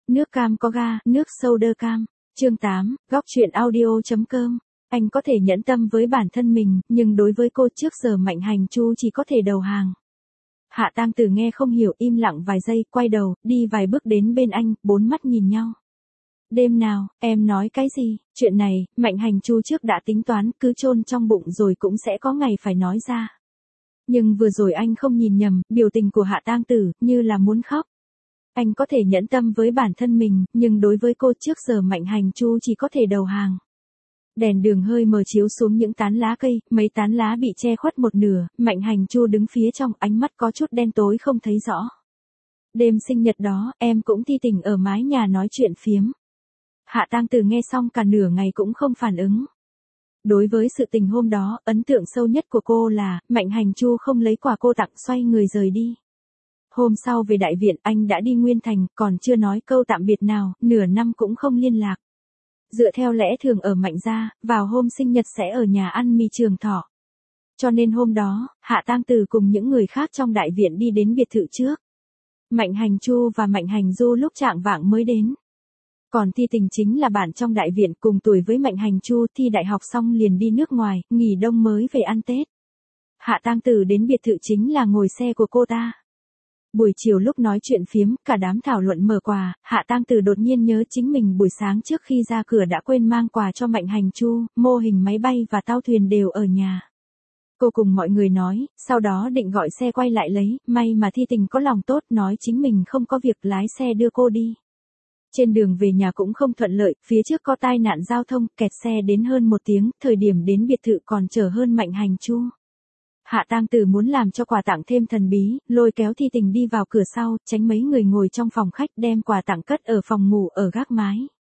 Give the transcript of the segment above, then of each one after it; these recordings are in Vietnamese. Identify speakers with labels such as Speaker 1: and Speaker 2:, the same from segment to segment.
Speaker 1: Nước cam có ga, nước soda cam. Chương 8, góc truyện audio.com. Anh có thể nhẫn tâm với bản thân mình, nhưng đối với cô trước giờ Mạnh Hành Chu chỉ có thể đầu hàng. Hạ Tang Tử nghe không hiểu, im lặng vài giây, quay đầu, đi vài bước đến bên anh, bốn mắt nhìn nhau. Đêm nào, em nói cái gì? Chuyện này, Mạnh Hành Chu trước đã tính toán, cứ chôn trong bụng rồi cũng sẽ có ngày phải nói ra. Nhưng vừa rồi anh không nhìn nhầm, biểu tình của Hạ Tang Tử, như là muốn khóc. Anh có thể nhẫn tâm với bản thân mình, nhưng đối với cô trước giờ Mạnh Hành Chu chỉ có thể đầu hàng. Đèn đường hơi mờ chiếu xuống những tán lá cây, mấy tán lá bị che khuất một nửa, Mạnh Hành Chu đứng phía trong, ánh mắt có chút đen tối không thấy rõ. Đêm sinh nhật đó, em cũng thi tình ở mái nhà nói chuyện phiếm. Hạ Tang Tử nghe xong cả nửa ngày cũng không phản ứng. Đối với sự tình hôm đó, ấn tượng sâu nhất của cô là, Mạnh Hành Chu không lấy quà cô tặng, xoay người rời đi. Hôm sau về đại viện, anh đã đi Nguyên Thành, còn chưa nói câu tạm biệt nào, nửa năm cũng không liên lạc. Dựa theo lẽ thường ở Mạnh gia, vào hôm sinh nhật sẽ ở nhà ăn mì Trường Thọ. Cho nên hôm đó, Hạ Tang Tử cùng những người khác trong đại viện đi đến biệt thự trước. Mạnh Hành Chu và Mạnh Hành Du lúc chạng vạng mới đến. Còn Thi Tình chính là bạn trong đại viện cùng tuổi với Mạnh Hành Chu, thi đại học xong liền đi nước ngoài, nghỉ đông mới về ăn Tết. Hạ Tang Tử đến biệt thự chính là ngồi xe của cô ta. Buổi chiều lúc nói chuyện phiếm, cả đám thảo luận mở quà, Hạ Tang Tử đột nhiên nhớ chính mình buổi sáng trước khi ra cửa đã quên mang quà cho Mạnh Hành Chu, mô hình máy bay và tàu thuyền đều ở nhà. Cô cùng mọi người nói, sau đó định gọi xe quay lại lấy, may mà Thi Tình có lòng tốt nói chính mình không có việc lái xe đưa cô đi. Trên đường về nhà cũng không thuận lợi, phía trước có tai nạn giao thông, kẹt xe đến hơn 1 tiếng, thời điểm đến biệt thự còn chờ hơn Mạnh Hành Chu. Hạ Tang Tử muốn làm cho quà tặng thêm thần bí, lôi kéo Thi Tình đi vào cửa sau, tránh mấy người ngồi trong phòng khách đem quà tặng cất ở phòng ngủ ở gác mái.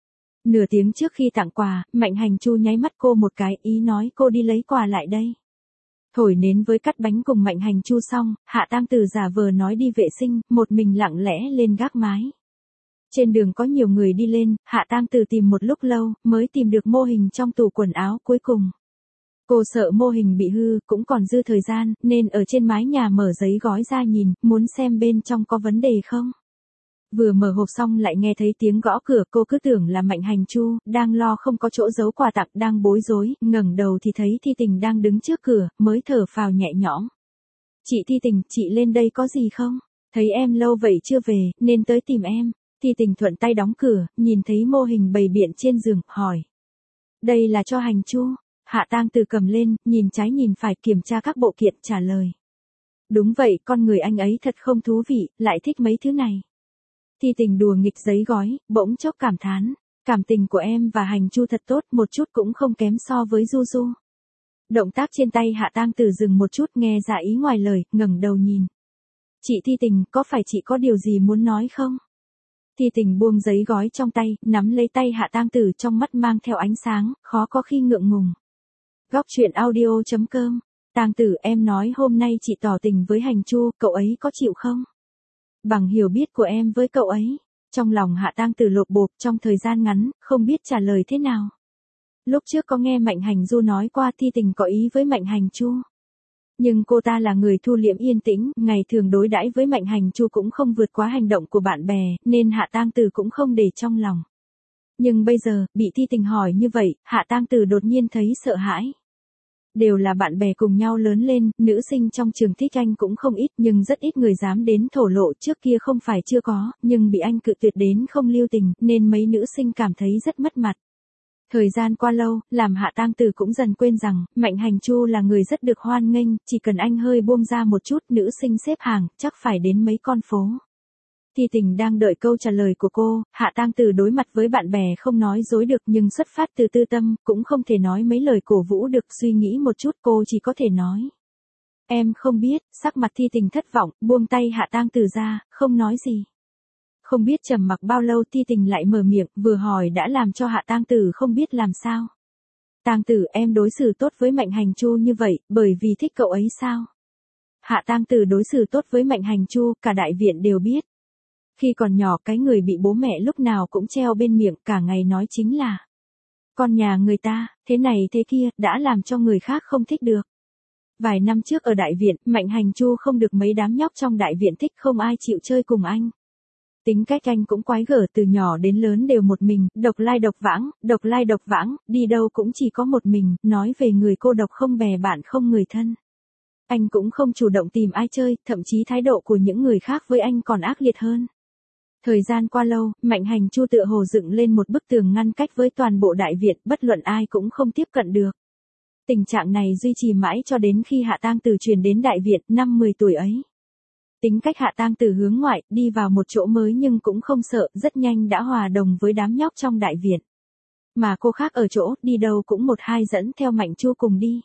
Speaker 1: Nửa tiếng trước khi tặng quà, Mạnh Hành Chu nháy mắt cô một cái, ý nói cô đi lấy quà lại đây. Thổi nến với cắt bánh cùng Mạnh Hành Chu xong, Hạ Tang Tử giả vờ nói đi vệ sinh, một mình lặng lẽ lên gác mái. Trên đường có nhiều người đi lên, Hạ Tang Tử tìm một lúc lâu, mới tìm được mô hình trong tủ quần áo cuối cùng. Cô sợ mô hình bị hư, cũng còn dư thời gian, nên ở trên mái nhà mở giấy gói ra nhìn, muốn xem bên trong có vấn đề không. Vừa mở hộp xong lại nghe thấy tiếng gõ cửa, cô cứ tưởng là Mạnh Hành Chu, đang lo không có chỗ giấu quà tặng, đang bối rối, ngẩng đầu thì thấy Thi Tình đang đứng trước cửa, mới thở phào nhẹ nhõm. Chị Thi Tình, chị lên đây có gì không? Thấy em lâu vậy chưa về, nên tới tìm em. Thi Tình thuận tay đóng cửa, nhìn thấy mô hình bày biện trên giường, hỏi. Đây là cho Hành Chu. Hạ Tang Tử cầm lên, nhìn trái nhìn phải kiểm tra các bộ kiện, trả lời. Đúng vậy, con người anh ấy thật không thú vị, lại thích mấy thứ này. Thi Tình đùa nghịch giấy gói, bỗng chốc cảm thán. Cảm tình của em và Hành Chu thật tốt, một chút cũng không kém so với Du Du. Động tác trên tay Hạ Tang Tử dừng một chút, nghe ra ý ngoài lời, ngẩng đầu nhìn. Chị Thi Tình, có phải chị có điều gì muốn nói không? Thi Tình buông giấy gói trong tay, nắm lấy tay Hạ Tang Tử, trong mắt mang theo ánh sáng, khó có khi ngượng ngùng. Góc truyện audio.com. Tang Tử, em nói hôm nay chị tỏ tình với Hành Chu, cậu ấy có chịu không? Bằng hiểu biết của em với cậu ấy. Trong lòng Hạ Tang Tử lột bột, trong thời gian ngắn, không biết trả lời thế nào. Lúc trước có nghe Mạnh Hành Du nói qua Thi Tình có ý với Mạnh Hành Chu. Nhưng cô ta là người thu liễm yên tĩnh, ngày thường đối đãi với Mạnh Hành Chu cũng không vượt quá hành động của bạn bè, nên Hạ Tang Tử cũng không để trong lòng. Nhưng bây giờ, bị Thi Tình hỏi như vậy, Hạ Tang Tử đột nhiên thấy sợ hãi. Đều là bạn bè cùng nhau lớn lên, nữ sinh trong trường thích anh cũng không ít, nhưng rất ít người dám đến thổ lộ, trước kia không phải chưa có, nhưng bị anh cự tuyệt đến không lưu tình, nên mấy nữ sinh cảm thấy rất mất mặt. Thời gian qua lâu, làm Hạ Tang Tử cũng dần quên rằng, Mạnh Hành Chu là người rất được hoan nghênh, chỉ cần anh hơi buông ra một chút, nữ sinh xếp hàng, chắc phải đến mấy con phố. Thi Tình đang đợi câu trả lời của cô, Hạ Tang Tử đối mặt với bạn bè không nói dối được, nhưng xuất phát từ tư tâm, cũng không thể nói mấy lời cổ vũ được, suy nghĩ một chút cô chỉ có thể nói. Em không biết, sắc mặt Thi Tình thất vọng, buông tay Hạ Tang Tử ra, không nói gì. Không biết trầm mặc bao lâu Thi Tình lại mở miệng, vừa hỏi đã làm cho Hạ Tang Tử không biết làm sao. Tang Tử, em đối xử tốt với Mạnh Hành Chu như vậy, bởi vì thích cậu ấy sao? Hạ Tang Tử đối xử tốt với Mạnh Hành Chu, cả đại viện đều biết. Khi còn nhỏ cái người bị bố mẹ lúc nào cũng treo bên miệng, cả ngày nói chính là con nhà người ta, thế này thế kia, đã làm cho người khác không thích được. Vài năm trước ở đại viện, Mạnh Hành Chu không được mấy đám nhóc trong đại viện thích, không ai chịu chơi cùng anh. Tính cách anh cũng quái gở, từ nhỏ đến lớn đều một mình, độc lai độc vãng, đi đâu cũng chỉ có một mình, nói về người cô độc không bè bạn không người thân. Anh cũng không chủ động tìm ai chơi, thậm chí thái độ của những người khác với anh còn ác liệt hơn. Thời gian qua lâu, Mạnh Hành Chu tựa hồ dựng lên một bức tường ngăn cách với toàn bộ đại viện, bất luận ai cũng không tiếp cận được. Tình trạng này duy trì mãi cho đến khi Hạ Tang Tử chuyển đến đại viện, năm 10 tuổi ấy. Tính cách Hạ Tang Tử hướng ngoại, đi vào một chỗ mới nhưng cũng không sợ, rất nhanh đã hòa đồng với đám nhóc trong đại viện. Mà cô khác ở chỗ, đi đâu cũng một hai dẫn theo Mạnh Chu cùng đi.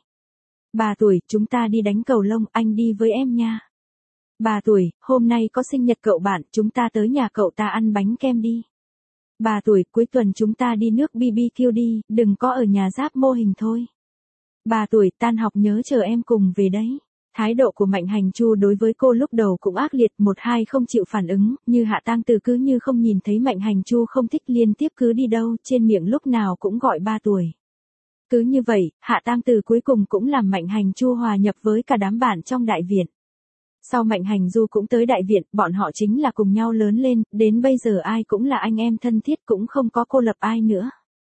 Speaker 1: 3 tuổi, chúng ta đi đánh cầu lông, anh đi với em nha. 3 tuổi, hôm nay có sinh nhật cậu bạn, chúng ta tới nhà cậu ta ăn bánh kem đi. 3 tuổi, cuối tuần chúng ta đi nước BBQ đi, đừng có ở nhà ráp mô hình thôi. 3 tuổi, tan học nhớ chờ em cùng về đấy. Thái độ của Mạnh Hành Chu đối với cô lúc đầu cũng ác liệt, một hai không chịu phản ứng, như Hạ Tang Tử cứ như không nhìn thấy Mạnh Hành Chu không thích, liên tiếp cứ đi đâu, trên miệng lúc nào cũng gọi 3 tuổi. Cứ như vậy, Hạ Tang Tử cuối cùng cũng làm Mạnh Hành Chu hòa nhập với cả đám bạn trong đại viện. Sau Mạnh Hành Du cũng tới đại viện, bọn họ chính là cùng nhau lớn lên, đến bây giờ ai cũng là anh em thân thiết, cũng không có cô lập ai nữa.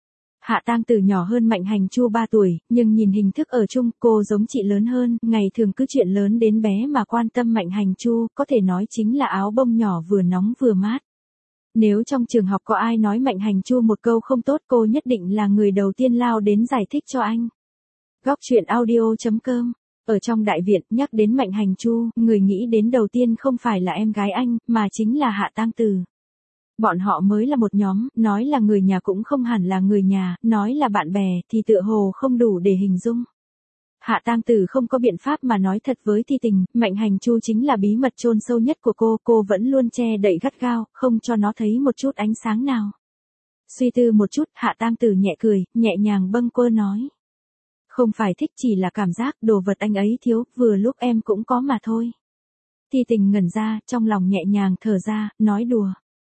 Speaker 1: Hạ Tang Tử nhỏ hơn Mạnh Hành Chu 3 tuổi, nhưng nhìn hình thức ở chung, cô giống chị lớn hơn, ngày thường cứ chuyện lớn đến bé mà quan tâm Mạnh Hành Chu, có thể nói chính là áo bông nhỏ vừa nóng vừa mát. Nếu trong trường học có ai nói Mạnh Hành Chu một câu không tốt, cô nhất định là người đầu tiên lao đến giải thích cho anh. Góc truyện audio.com. Ở trong đại viện, nhắc đến Mạnh Hành Chu, người nghĩ đến đầu tiên không phải là em gái anh, mà chính là Hạ Tang Tử. Bọn họ mới là một nhóm, nói là người nhà cũng không hẳn là người nhà, nói là bạn bè thì tựa hồ không đủ để hình dung. Hạ Tang Tử không có biện pháp mà nói thật với Thi Tình, Mạnh Hành Chu chính là bí mật chôn sâu nhất của cô vẫn luôn che đậy gắt gao, không cho nó thấy một chút ánh sáng nào. Suy tư một chút, Hạ Tang Tử nhẹ cười, nhẹ nhàng bâng quơ nói. Không phải thích, chỉ là cảm giác đồ vật anh ấy thiếu, vừa lúc em cũng có mà thôi. Thi Tình ngẩn ra, trong lòng nhẹ nhàng thở ra, nói đùa.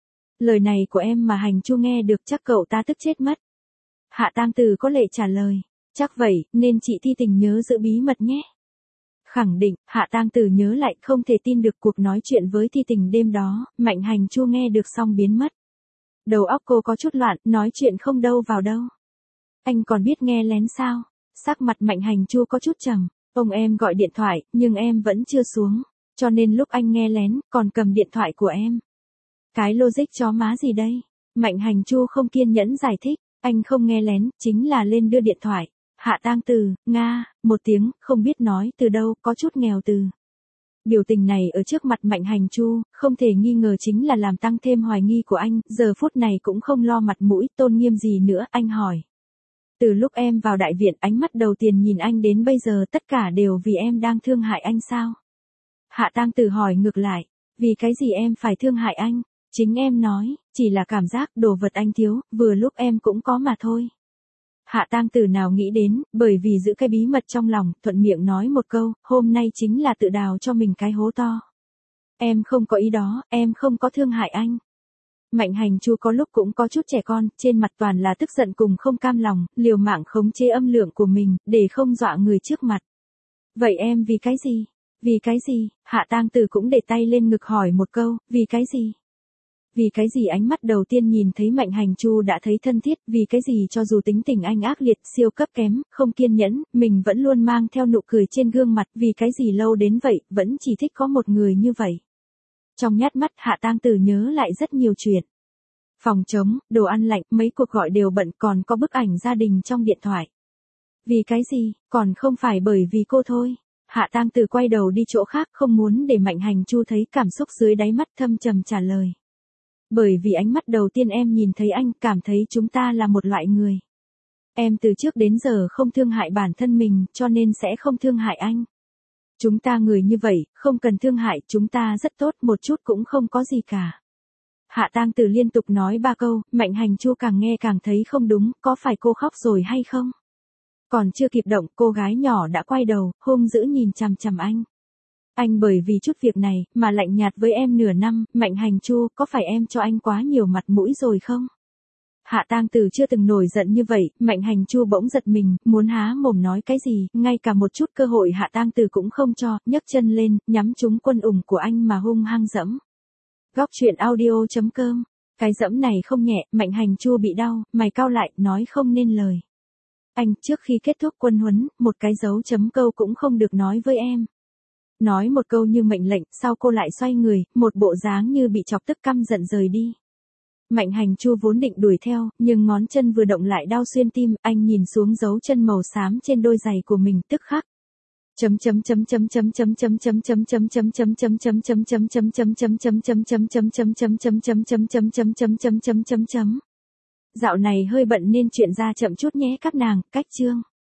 Speaker 1: Lời này của em mà Hành Chu nghe được chắc cậu ta tức chết mất. Hạ Tang Tử có lệ trả lời. Chắc vậy, nên chị Thi Tình nhớ giữ bí mật nhé. Khẳng định, Hạ Tang Tử nhớ lại, không thể tin được cuộc nói chuyện với Thi Tình đêm đó, Mạnh Hành Chu nghe được xong biến mất. Đầu óc cô có chút loạn, nói chuyện không đâu vào đâu. Anh còn biết nghe lén sao? Sắc mặt Mạnh Hành Chu có chút trầm. Ông em gọi điện thoại, nhưng em vẫn chưa xuống. Cho nên lúc anh nghe lén, còn cầm điện thoại của em. Cái logic chó má gì đây? Mạnh Hành Chu không kiên nhẫn giải thích. Anh không nghe lén, chính là lên đưa điện thoại. Hạ Tang Tử, Nga, một tiếng, không biết nói từ đâu, có chút nghèo từ. Biểu tình này ở trước mặt Mạnh Hành Chu, không thể nghi ngờ chính là làm tăng thêm hoài nghi của anh, giờ phút này cũng không lo mặt mũi, tôn nghiêm gì nữa, anh hỏi. Từ lúc em vào đại viện, ánh mắt đầu tiên nhìn anh đến bây giờ tất cả đều vì em đang thương hại anh sao? Hạ Tang Tử hỏi ngược lại, vì cái gì em phải thương hại anh? Chính em nói, chỉ là cảm giác đồ vật anh thiếu, vừa lúc em cũng có mà thôi. Hạ Tang Tử nào nghĩ đến, bởi vì giữ cái bí mật trong lòng, thuận miệng nói một câu, hôm nay chính là tự đào cho mình cái hố to. Em không có ý đó, em không có thương hại anh. Mạnh Hành Chu có lúc cũng có chút trẻ con, trên mặt toàn là tức giận cùng không cam lòng, liều mạng khống chế âm lượng của mình, để không dọa người trước mặt. Vậy em vì cái gì? Vì cái gì? Hạ Tang Tử cũng để tay lên ngực hỏi một câu, vì cái gì? Vì cái gì ánh mắt đầu tiên nhìn thấy Mạnh Hành Chu đã thấy thân thiết, vì cái gì cho dù tính tình anh ác liệt, siêu cấp kém, không kiên nhẫn, mình vẫn luôn mang theo nụ cười trên gương mặt, vì cái gì lâu đến vậy, vẫn chỉ thích có một người như vậy. Trong nhát mắt Hạ Tang Tử nhớ lại rất nhiều chuyện. Phòng trống, đồ ăn lạnh, mấy cuộc gọi đều bận, còn có bức ảnh gia đình trong điện thoại. Vì cái gì, còn không phải bởi vì cô thôi. Hạ Tang Tử quay đầu đi chỗ khác, không muốn để Mạnh Hành Chu thấy cảm xúc dưới đáy mắt, thâm trầm trả lời. Bởi vì ánh mắt đầu tiên em nhìn thấy anh, cảm thấy chúng ta là một loại người. Em từ trước đến giờ không thương hại bản thân mình, cho nên sẽ không thương hại anh. Chúng ta người như vậy, không cần thương hại, chúng ta rất tốt, một chút cũng không có gì cả. Hạ Tang Tử liên tục nói 3 câu, Mạnh Hành Chu càng nghe càng thấy không đúng, có phải cô khóc rồi hay không? Còn chưa kịp động, cô gái nhỏ đã quay đầu, hung dữ nhìn chằm chằm anh. Anh bởi vì chút việc này, mà lạnh nhạt với em nửa năm, Mạnh Hành Chu, có phải em cho anh quá nhiều mặt mũi rồi không? Hạ Tang Tử chưa từng nổi giận như vậy, Mạnh Hành Chu bỗng giật mình, muốn há mồm nói cái gì, ngay cả một chút cơ hội Hạ Tang Tử cũng không cho, nhấc chân lên, nhắm trúng quân ủng của anh mà hung hăng dẫm. Góc truyện audio.com. Cái dẫm này không nhẹ, Mạnh Hành Chu bị đau, mày cau lại, nói không nên lời. Anh, trước khi kết thúc quân huấn, một cái dấu chấm câu cũng không được nói với em. Nói một câu như mệnh lệnh, sau cô lại xoay người, một bộ dáng như bị chọc tức căm giận rời đi. Mạnh Hành Chu vốn định đuổi theo, nhưng ngón chân vừa động lại đau xuyên tim, anh nhìn xuống dấu chân màu xám trên đôi giày của mình, tức khắc. Dạo này hơi bận nên chuyện ra chậm chút nhé các nàng, cách chương.